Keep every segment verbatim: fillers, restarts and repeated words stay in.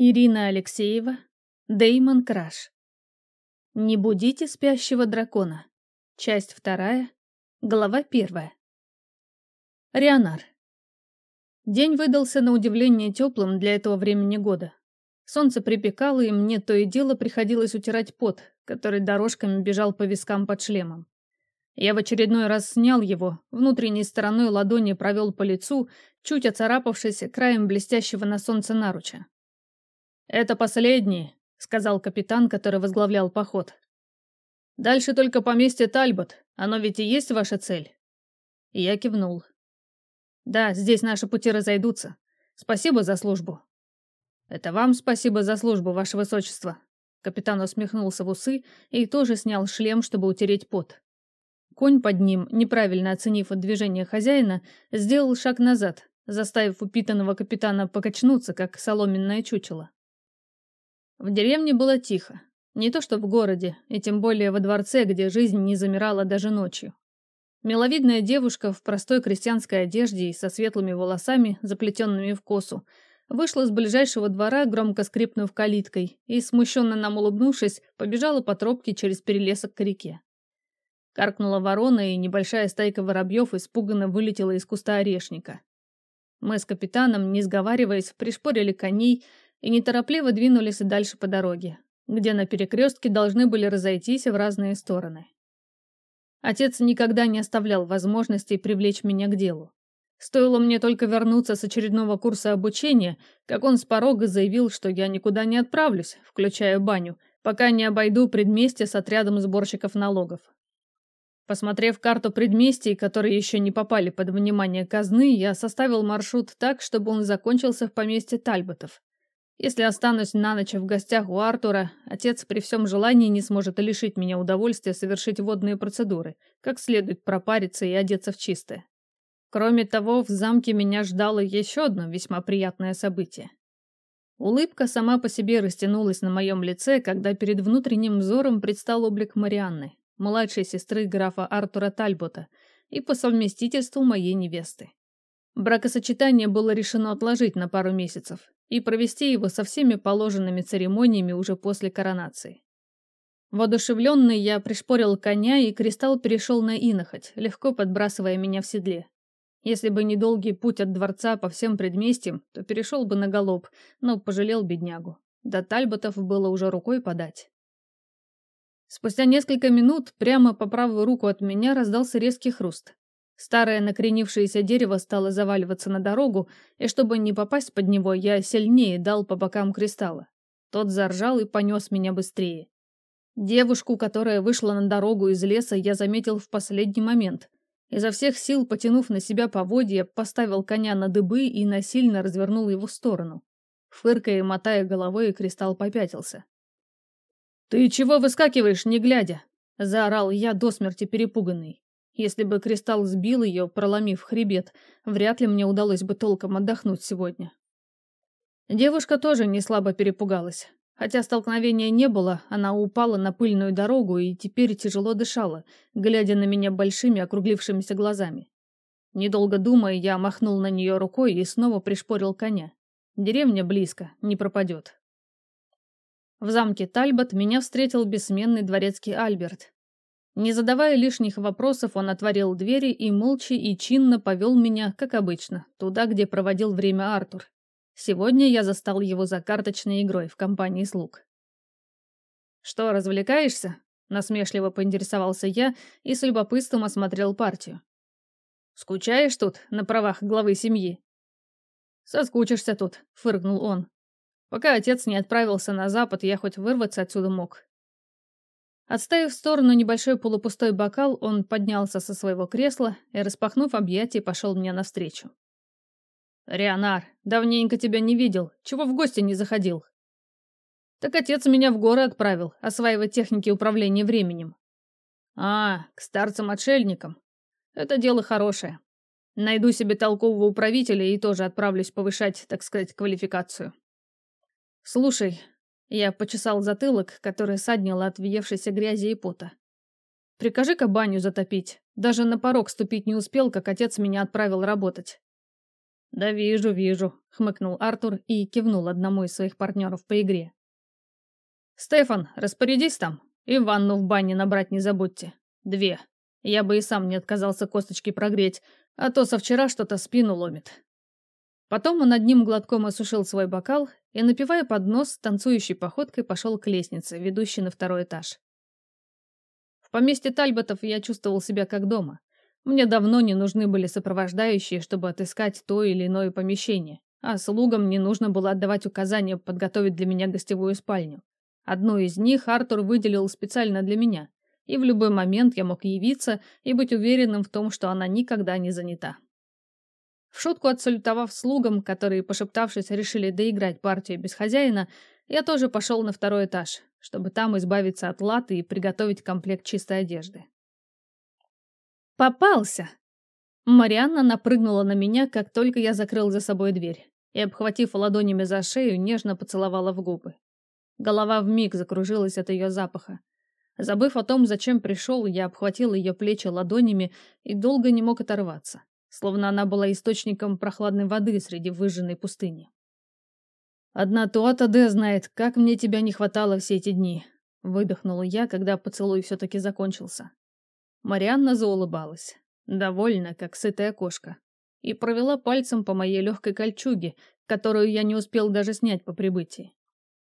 Ирина Алексеева, Дэймон Краш. Не будите спящего дракона. Часть вторая, глава первая. Рионар. День выдался на удивление теплым для этого времени года. Солнце припекало, и мне то и дело приходилось утирать пот, который дорожками бежал по вискам под шлемом. Я в очередной раз снял его, внутренней стороной ладони провел по лицу, чуть оцарапавшись краем блестящего на солнце наруча. «Это последний», — сказал капитан, который возглавлял поход. «Дальше только поместье Тальбот. Оно ведь и есть ваша цель?» И я кивнул. «Да, здесь наши пути разойдутся. Спасибо за службу». «Это вам спасибо за службу, ваше высочество». Капитан усмехнулся в усы и тоже снял шлем, чтобы утереть пот. Конь под ним, неправильно оценив движение хозяина, сделал шаг назад, заставив упитанного капитана покачнуться, как соломенное чучело. В деревне было тихо. Не то что в городе, и тем более во дворце, где жизнь не замирала даже ночью. Миловидная девушка в простой крестьянской одежде и со светлыми волосами, заплетенными в косу, вышла с ближайшего двора, громко скрипнув калиткой, и, смущенно нам улыбнувшись, побежала по тропке через перелесок к реке. Каркнула ворона, и небольшая стайка воробьев испуганно вылетела из куста орешника. Мы с капитаном, не сговариваясь, пришпорили коней и неторопливо двинулись дальше по дороге, где на перекрестке должны были разойтись в разные стороны. Отец никогда не оставлял возможности привлечь меня к делу. Стоило мне только вернуться с очередного курса обучения, как он с порога заявил, что я никуда не отправлюсь, включая баню, пока не обойду предместье с отрядом сборщиков налогов. Посмотрев карту предместий, которые еще не попали под внимание казны, я составил маршрут так, чтобы он закончился в поместье Тальботов. Если останусь на ночь в гостях у Артура, отец при всем желании не сможет лишить меня удовольствия совершить водные процедуры, как следует пропариться и одеться в чистое. Кроме того, в замке меня ждало еще одно весьма приятное событие. Улыбка сама по себе растянулась на моем лице, когда перед внутренним взором предстал облик Марианны, младшей сестры графа Артура Тальбота, и по совместительству моей невесты. Бракосочетание было решено отложить на пару месяцев и провести его со всеми положенными церемониями уже после коронации. Воодушевленный я пришпорил коня, и кристалл перешел на инохоть, легко подбрасывая меня в седле. Если бы не долгий путь от дворца по всем предместьям, то перешел бы на галоп, но пожалел беднягу. До Тальботов было уже рукой подать. Спустя несколько минут прямо по правую руку от меня раздался резкий хруст. Старое накренившееся дерево стало заваливаться на дорогу, и чтобы не попасть под него, я сильнее дал по бокам кристалла. Тот заржал и понес меня быстрее. Девушку, которая вышла на дорогу из леса, я заметил в последний момент. Изо всех сил, потянув на себя поводья, поставил коня на дыбы и насильно развернул его в сторону. Фыркая и мотая головой, кристалл попятился. «Ты чего выскакиваешь, не глядя?» — заорал я до смерти перепуганный. Если бы кристалл сбил ее, проломив хребет, вряд ли мне удалось бы толком отдохнуть сегодня. Девушка тоже не слабо перепугалась. Хотя столкновения не было, она упала на пыльную дорогу и теперь тяжело дышала, глядя на меня большими округлившимися глазами. Недолго думая, я махнул на нее рукой и снова пришпорил коня. Деревня близко, не пропадет. В замке Тальбот меня встретил бессменный дворецкий Альберт. Не задавая лишних вопросов, он отворил двери и молча и чинно повел меня, как обычно, туда, где проводил время Артур. Сегодня я застал его за карточной игрой в компании слуг. «Что, развлекаешься?» — насмешливо поинтересовался я и с любопытством осмотрел партию. «Скучаешь тут, на правах главы семьи?» «Соскучишься тут», — фыркнул он. «Пока отец не отправился на запад, я хоть вырваться отсюда мог». Отставив в сторону небольшой полупустой бокал, он поднялся со своего кресла и, распахнув объятия, пошел мне навстречу. «Рионар, давненько тебя не видел. Чего в гости не заходил?» «Так отец меня в горы отправил, осваивать техники управления временем». «А, к старцам-отшельникам. Это дело хорошее. Найду себе толкового управителя и тоже отправлюсь повышать, так сказать, квалификацию». «Слушай...» Я почесал затылок, который саднило от въевшейся грязи и пота. «Прикажи-ка баню затопить. Даже на порог ступить не успел, как отец меня отправил работать». «Да вижу, вижу», — хмыкнул Артур и кивнул одному из своих партнеров по игре. «Стефан, распорядись там, и ванну в бане набрать не забудьте. Две. Я бы и сам не отказался косточки прогреть, а то со вчера что-то спину ломит». Потом он одним глотком осушил свой бокал и, напивая под нос, танцующей походкой пошел к лестнице, ведущей на второй этаж. В поместье Тальботов я чувствовал себя как дома. Мне давно не нужны были сопровождающие, чтобы отыскать то или иное помещение, а слугам не нужно было отдавать указания подготовить для меня гостевую спальню. Одну из них Артур выделил специально для меня, и в любой момент я мог явиться и быть уверенным в том, что она никогда не занята. В шутку отсалютовав слугам, которые, пошептавшись, решили доиграть партию без хозяина, я тоже пошел на второй этаж, чтобы там избавиться от латы и приготовить комплект чистой одежды. «Попался!» Марианна напрыгнула на меня, как только я закрыл за собой дверь, и, обхватив ладонями за шею, нежно поцеловала в губы. Голова вмиг закружилась от ее запаха. Забыв о том, зачем пришел, я обхватил ее плечи ладонями и долго не мог оторваться, словно она была источником прохладной воды среди выжженной пустыни. «Одна Туата Де знает, как мне тебя не хватало все эти дни», — выдохнула я, когда поцелуй все-таки закончился. Марианна заулыбалась, довольна, как сытая кошка, и провела пальцем по моей легкой кольчуге, которую я не успел даже снять по прибытии.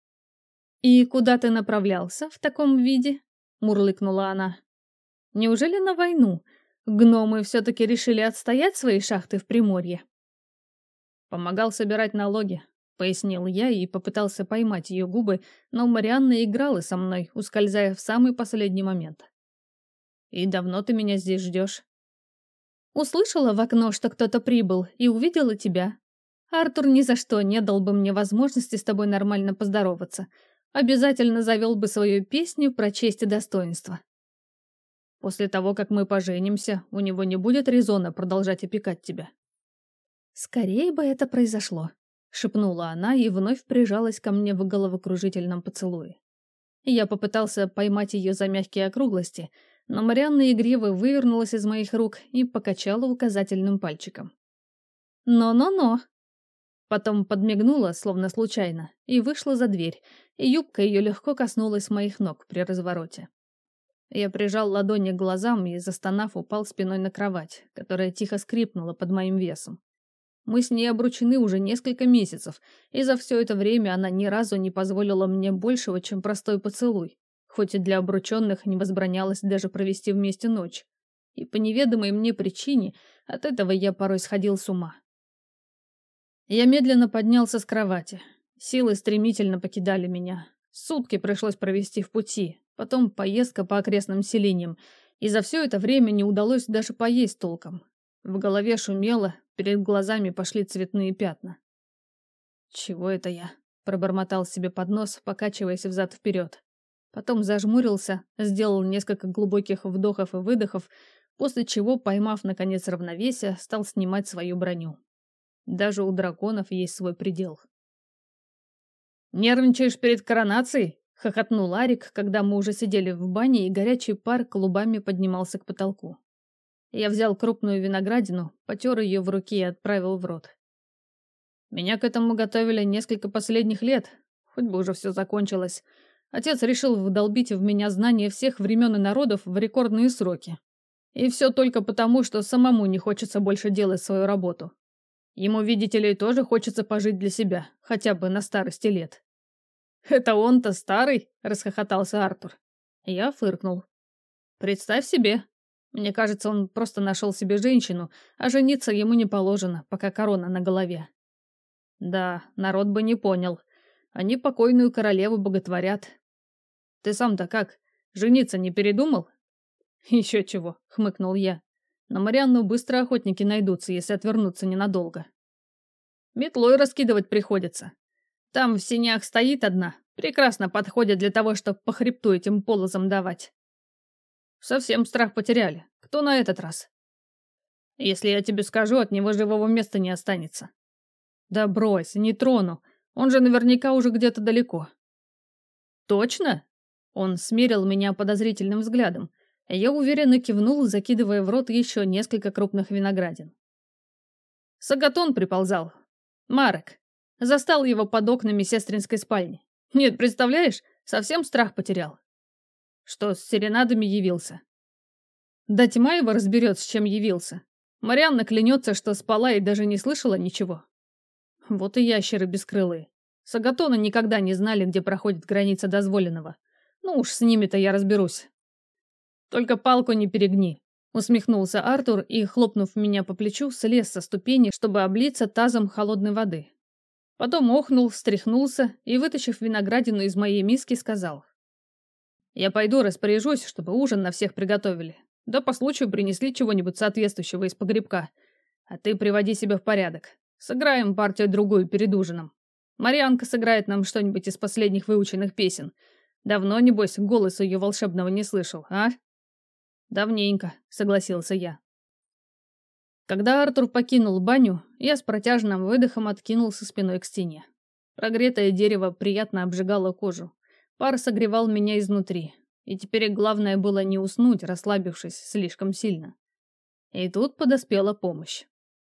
«И куда ты направлялся в таком виде?» — мурлыкнула она. «Неужели на войну? Гномы все-таки решили отстоять свои шахты в Приморье?» «Помогал собирать налоги», — пояснил я и попытался поймать ее губы, но Марианна играла со мной, ускользая в самый последний момент. «И давно ты меня здесь ждешь?» «Услышала в окно, что кто-то прибыл, и увидела тебя. Артур ни за что не дал бы мне возможности с тобой нормально поздороваться. Обязательно завел бы свою песню про честь и достоинство. После того, как мы поженимся, у него не будет резона продолжать опекать тебя». «Скорее бы это произошло», — шепнула она и вновь прижалась ко мне в головокружительном поцелуе. Я попытался поймать ее за мягкие округлости, но Марианна игриво вывернулась из моих рук и покачала указательным пальчиком. «Но-но-но!» Потом подмигнула, словно случайно, и вышла за дверь, и юбка ее легко коснулась моих ног при развороте. Я прижал ладони к глазам и, застонав, упал спиной на кровать, которая тихо скрипнула под моим весом. Мы с ней обручены уже несколько месяцев, и за все это время она ни разу не позволила мне большего, чем простой поцелуй, хоть и для обрученных не возбранялось даже провести вместе ночь. И по неведомой мне причине от этого я порой сходил с ума. Я медленно поднялся с кровати. Силы стремительно покидали меня. Сутки пришлось провести в пути, потом поездка по окрестным селениям, и за все это время не удалось даже поесть толком. В голове шумело, перед глазами пошли цветные пятна. «Чего это я?» — пробормотал себе под нос, покачиваясь взад-вперед. Потом зажмурился, сделал несколько глубоких вдохов и выдохов, после чего, поймав, наконец, равновесие, стал снимать свою броню. Даже у драконов есть свой предел. «Нервничаешь перед коронацией?» — хохотнул Арик, когда мы уже сидели в бане, и горячий пар клубами поднимался к потолку. Я взял крупную виноградину, потер ее в руке и отправил в рот. Меня к этому готовили несколько последних лет, хоть бы уже все закончилось. Отец решил вдолбить в меня знания всех времен и народов в рекордные сроки. И все только потому, что самому не хочется больше делать свою работу. Ему, видите ли, тоже хочется пожить для себя, хотя бы на старости лет. «Это он-то старый?» — расхохотался Артур. Я фыркнул. «Представь себе. Мне кажется, он просто нашел себе женщину, а жениться ему не положено, пока корона на голове». Да, народ бы не понял. Они покойную королеву боготворят. Ты сам-то как, жениться не передумал? Еще чего, хмыкнул я. На Марианну быстро охотники найдутся, если отвернуться ненадолго. Метлой раскидывать приходится. Там в сенях стоит одна, прекрасно подходит для того, чтобы по хребту этим полозам давать. Совсем страх потеряли. Кто на этот раз? Если я тебе скажу, от него живого места не останется. Да брось, не трону. Он же наверняка уже где-то далеко. Точно? Он смерил меня подозрительным взглядом. Я уверенно кивнул, закидывая в рот еще несколько крупных виноградин. Сагатон приползал. Марек. Застал его под окнами сестринской спальни. Нет, представляешь, совсем страх потерял. Что, с серенадами явился? Да тьма его разберет, с чем явился. Марианна клянется, что спала и даже не слышала ничего. Вот и ящеры бескрылые. Сагатоны никогда не знали, где проходит граница дозволенного. Ну уж с ними-то я разберусь. Только палку не перегни. Усмехнулся Артур и, хлопнув меня по плечу, слез со ступени, чтобы облиться тазом холодной воды. Потом охнул, встряхнулся и, вытащив виноградину из моей миски, сказал: «Я пойду распоряжусь, чтобы ужин на всех приготовили. Да по случаю принесли чего-нибудь соответствующего из погребка. А ты приводи себя в порядок. Сыграем партию-другую перед ужином. Марьянка сыграет нам что-нибудь из последних выученных песен. Давно, небось, голоса ее волшебного не слышал, а?» «Давненько», — согласился я. Когда Артур покинул баню, я с протяжным выдохом откинулся спиной к стене. Прогретое дерево приятно обжигало кожу. Пар согревал меня изнутри. И теперь главное было не уснуть, расслабившись слишком сильно. И тут подоспела помощь.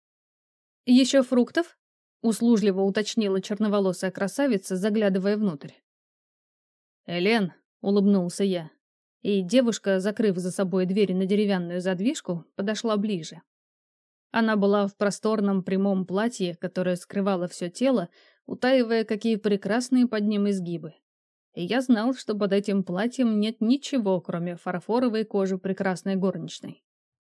«Еще фруктов?» — услужливо уточнила черноволосая красавица, заглядывая внутрь. «Элен», — улыбнулся я. И девушка, закрыв за собой дверь на деревянную задвижку, подошла ближе. Она была в просторном прямом платье, которое скрывало все тело, утаивая, какие прекрасные под ним изгибы. И я знал, что под этим платьем нет ничего, кроме фарфоровой кожи прекрасной горничной.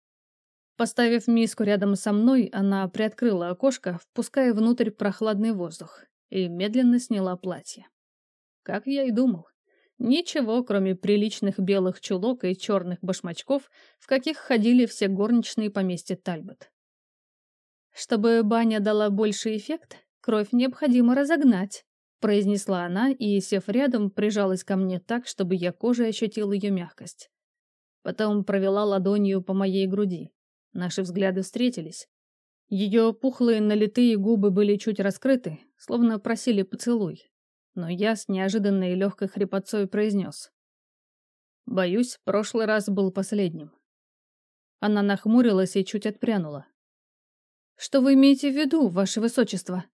Поставив миску рядом со мной, она приоткрыла окошко, впуская внутрь прохладный воздух, и медленно сняла платье. Как я и думал. Ничего, кроме приличных белых чулок и черных башмачков, в каких ходили все горничные поместья Тальбот. «Чтобы баня дала больший эффект, кровь необходимо разогнать», произнесла она и, сев рядом, прижалась ко мне так, чтобы я кожей ощутил ее мягкость. Потом провела ладонью по моей груди. Наши взгляды встретились. Ее пухлые налитые губы были чуть раскрыты, словно просили поцелуй. Но я с неожиданной легкой хрипотцой произнес: «Боюсь, прошлый раз был последним». Она нахмурилась и чуть отпрянула. «Что вы имеете в виду, ваше высочество?»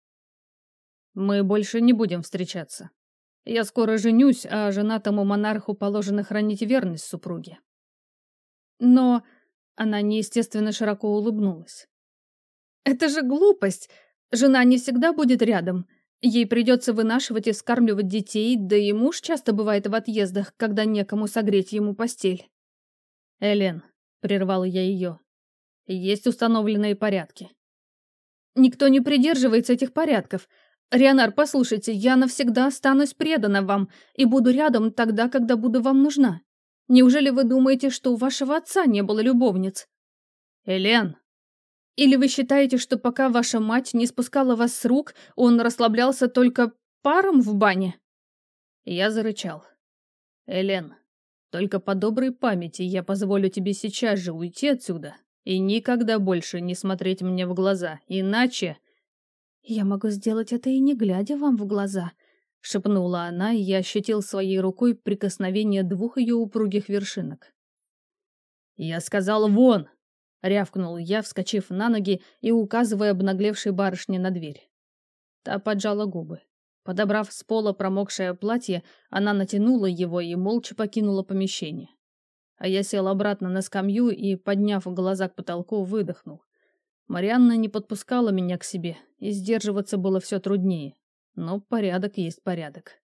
«Мы больше не будем встречаться. Я скоро женюсь, а женатому монарху положено хранить верность супруге». «Но...» — она неестественно широко улыбнулась. «Это же глупость! Жена не всегда будет рядом. Ей придется вынашивать и вскармливать детей, да и муж часто бывает в отъездах, когда некому согреть ему постель». «Элен», — прервала я ее, — «есть установленные порядки». «Никто не придерживается этих порядков. Рионар, послушайте, я навсегда останусь предана вам и буду рядом тогда, когда буду вам нужна. Неужели вы думаете, что у вашего отца не было любовниц?» «Элен!» «Или вы считаете, что пока ваша мать не спускала вас с рук, он расслаблялся только паром в бане?» Я зарычал. «Элен, только по доброй памяти я позволю тебе сейчас же уйти отсюда и никогда больше не смотреть мне в глаза, иначе...» «Я могу сделать это и не глядя вам в глаза», — шепнула она, и я ощутил своей рукой прикосновение двух ее упругих вершинок. «Я сказал, вон!» — рявкнул я, вскочив на ноги и указывая обнаглевшей барышне на дверь. Та поджала губы. Подобрав с пола промокшее платье, она натянула его и молча покинула помещение. А я сел обратно на скамью и, подняв глаза к потолку, выдохнул. Марианна не подпускала меня к себе, и сдерживаться было все труднее. Но порядок есть порядок.